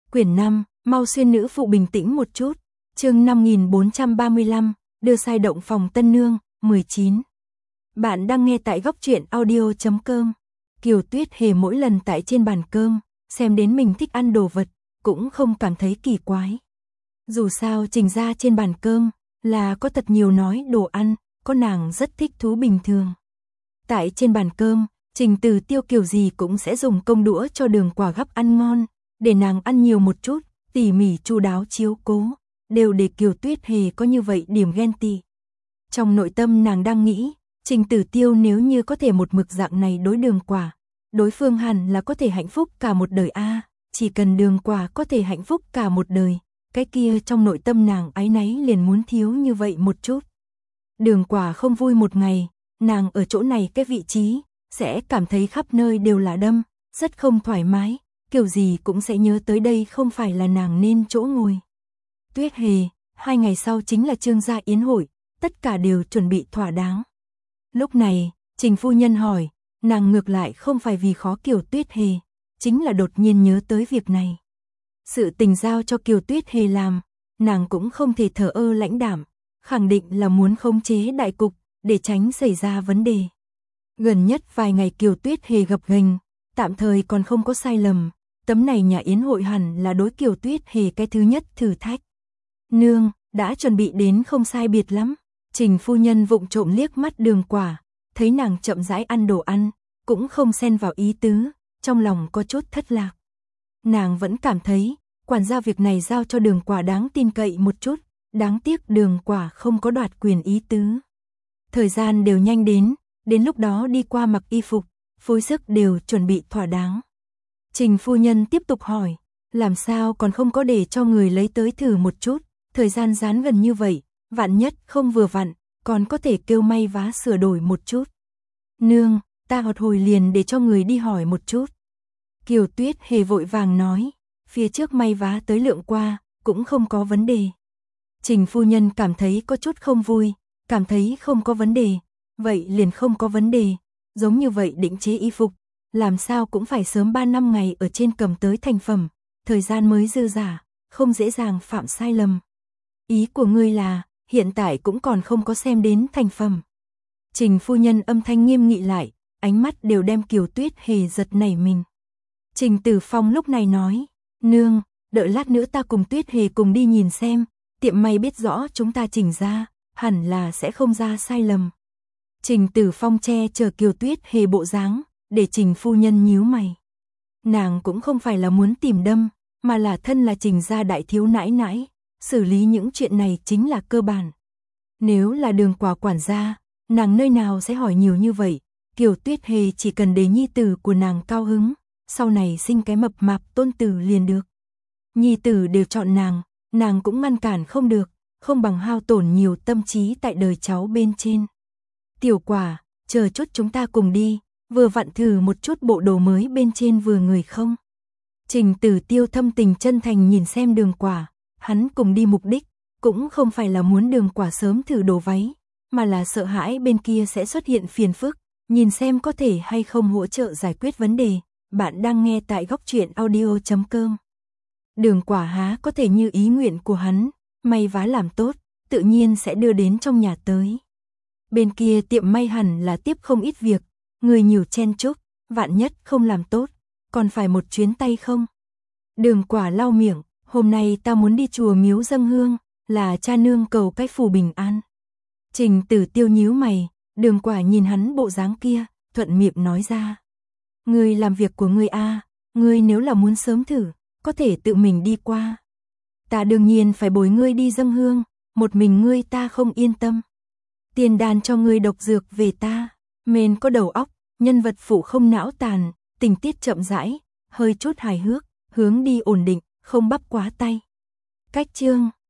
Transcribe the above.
Quyển 5, mau xuyên nữ phụ bình tĩnh một chút. Chương 5435, đưa sai động phòng tân nương, 19. Bạn đang nghe tại góc truyện audio.com. Kiều Tuyết Hề mỗi lần tại trên bàn cơm, xem đến mình thích ăn đồ vật, cũng không cảm thấy kỳ quái. Dù sao Trình ra trên bàn cơm, là có thật nhiều nói đồ ăn, có nàng rất thích thú bình thường. Tại trên bàn cơm, Trình Từ Tiêu kiểu gì cũng sẽ dùng công đũa cho Đường Quả gắp ăn ngon, để nàng ăn nhiều một chút, tỉ mỉ chu đáo chiếu cố, đều để Kiều Tuyết Hề có như vậy điểm ghen tị. Trong nội tâm nàng đang nghĩ, Trình Tử Tiêu nếu như có thể một mực dạng này đối Đường Quả, đối phương hẳn là có thể hạnh phúc cả một đời a, chỉ cần Đường Quả có thể hạnh phúc cả một đời, cái kia trong nội tâm nàng áy náy liền muốn thiếu như vậy một chút. Đường Quả không vui một ngày, nàng ở chỗ này cái vị trí, sẽ cảm thấy khắp nơi đều là đâm, rất không thoải mái, kiểu gì cũng sẽ nhớ tới đây không phải là nàng nên chỗ ngồi. Tuyết Hề, 2 ngày sau chính là Trương gia yến hội, tất cả đều chuẩn bị thỏa đáng. Lúc này, Trình phu nhân hỏi, nàng ngược lại không phải vì khó Kiều Tuyết Hề, chính là đột nhiên nhớ tới việc này. Sự tình giao cho Kiều Tuyết Hề làm, nàng cũng không thể thờ ơ lãnh đạm, khẳng định là muốn khống chế đại cục, để tránh xảy ra vấn đề. Gần nhất vài ngày Kiều Tuyết Hề gập ghềnh, tạm thời còn không có sai lầm, tấm này nhà yến hội hẳn là đối Kiều Tuyết Hề cái thứ nhất thử thách. Nương, đã chuẩn bị đến không sai biệt lắm. Trình phu nhân vụng trộm liếc mắt Đường Quả, thấy nàng chậm rãi ăn đồ ăn, cũng không xen vào ý tứ, trong lòng có chút thất lạc. Nàng vẫn cảm thấy, quản gia việc này giao cho Đường Quả đáng tin cậy một chút, đáng tiếc Đường Quả không có đoạt quyền ý tứ. Thời gian đều nhanh đến lúc đó đi qua mặc y phục, phối sức đều chuẩn bị thỏa đáng. Trình phu nhân tiếp tục hỏi, làm sao còn không có để cho người lấy tới thử một chút, thời gian dán gần như vậy, vạn nhất không vừa vặn, còn có thể kêu may vá sửa đổi một chút. Nương, ta một hồi liền để cho người đi hỏi một chút. Kiều Tuyết Hề vội vàng nói, phía trước may vá tới lượng qua, cũng không có vấn đề. Trình phu nhân cảm thấy có chút không vui, cảm thấy không có vấn đề, vậy liền không có vấn đề, giống như vậy định chế y phục, làm sao cũng phải sớm 3 năm ngày ở trên cầm tới thành phẩm, thời gian mới dư dả, không dễ dàng phạm sai lầm. Ý của ngươi là, hiện tại cũng còn không có xem đến thành phẩm. Trình phu nhân âm thanh nghiêm nghị lại, ánh mắt đều đem Kiều Tuyết Hề giật nảy mình. Trình Tử Phong lúc này nói, nương, đợi lát nữa ta cùng Tuyết Hề cùng đi nhìn xem, tiệm may biết rõ chúng ta chỉnh ra, hẳn là sẽ không ra sai lầm. Trình Tử Phong che chở Kiều Tuyết Hề bộ dáng, để Trình phu nhân nhíu mày. Nàng cũng không phải là muốn tìm đâm, mà là thân là Trình gia đại thiếu nãi nãi, xử lý những chuyện này chính là cơ bản. Nếu là Đường Quả quản gia, nàng nơi nào sẽ hỏi nhiều như vậy, Kiều Tuyết Hề chỉ cần để nhi tử của nàng cao hứng, sau này sinh cái mập mạp tôn tử liền được. Nhi tử đều chọn nàng cũng ngăn cản không được, không bằng hao tổn nhiều tâm trí tại đời cháu bên trên. Tiểu Quả, chờ chút chúng ta cùng đi, vừa vặn thử một chút bộ đồ mới bên trên vừa người không. Trình Tử Tiêu thâm tình chân thành nhìn xem Đường Quả, hắn cùng đi mục đích, cũng không phải là muốn Đường Quả sớm thử đồ váy, mà là sợ hãi bên kia sẽ xuất hiện phiền phức, nhìn xem có thể hay không hỗ trợ giải quyết vấn đề. Bạn đang nghe tại góc truyện audio.com. Đường Quả há có thể như ý nguyện của hắn, may vá làm tốt, tự nhiên sẽ đưa đến trong nhà tới. Bên kia tiệm may hẳn là tiếp không ít việc, người nhiều chen chúc, vạn nhất không làm tốt, còn phải một chuyến tay không. Đường Quả lau miệng, hôm nay ta muốn đi chùa miếu dâng hương, là cha nương cầu cái phù bình an. Trình Tử Tiêu nhíu mày, Đường Quả nhìn hắn bộ dáng kia, thuận miệng nói ra. Ngươi làm việc của ngươi a, ngươi nếu là muốn sớm thử, có thể tự mình đi qua. Ta đương nhiên phải bồi ngươi đi dâng hương, một mình ngươi ta không yên tâm. Tiền đàn cho ngươi độc dược về ta, mền có đầu óc, nhân vật phụ không não tàn, tình tiết chậm rãi, hơi chút hài hước, hướng đi ổn định, không bắp quá tay. Cách chương